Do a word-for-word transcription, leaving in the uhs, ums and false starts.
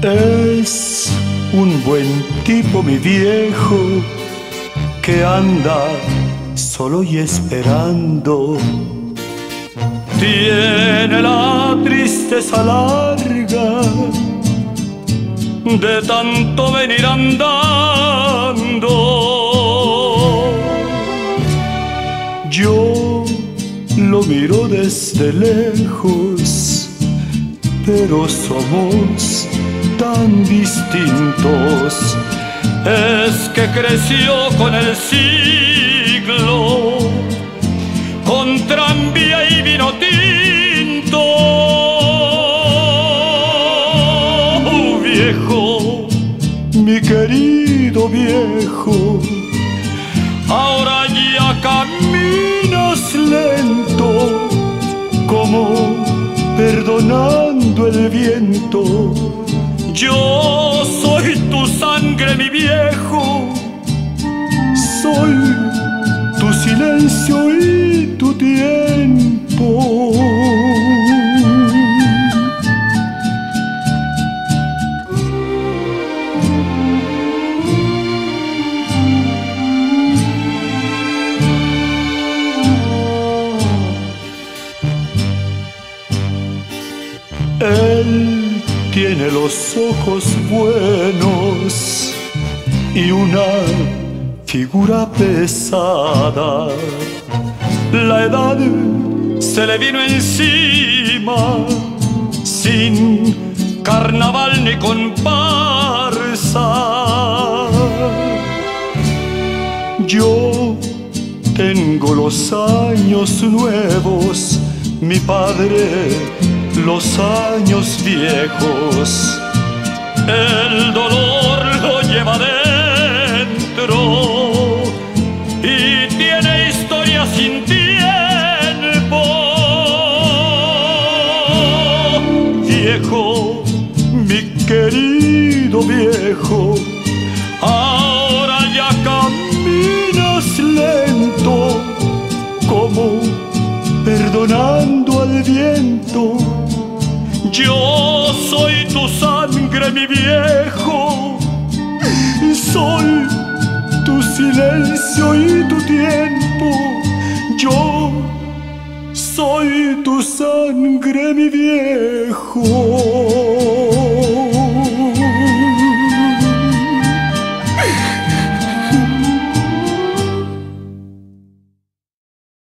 Es un buen tipo mi viejo que anda solo y esperando. Tiene la tristeza larga de tanto venir andando. Yo lo miro desde lejos, pero somos tan distintos. Es que creció con el siglo, con tranvía y vino tinto. Oh, viejo, mi querido viejo, ahora ya caminas lento, como perdonando el viento. Yo soy tu sangre, mi viejo, soy tu silencio y tu tiempo. Él tiene los ojos buenos y una figura pesada. La edad se le vino encima, sin carnaval ni comparsa. Yo tengo los años nuevos, mi padre los años viejos. El dolor lo lleva dentro y tiene historia sin tiempo. Viejo, mi querido viejo, ahora ya caminas lento, como perdonando al viento. Yo soy tu sangre, mi viejo, soy tu silencio y tu tiempo. Yo soy tu sangre, mi viejo.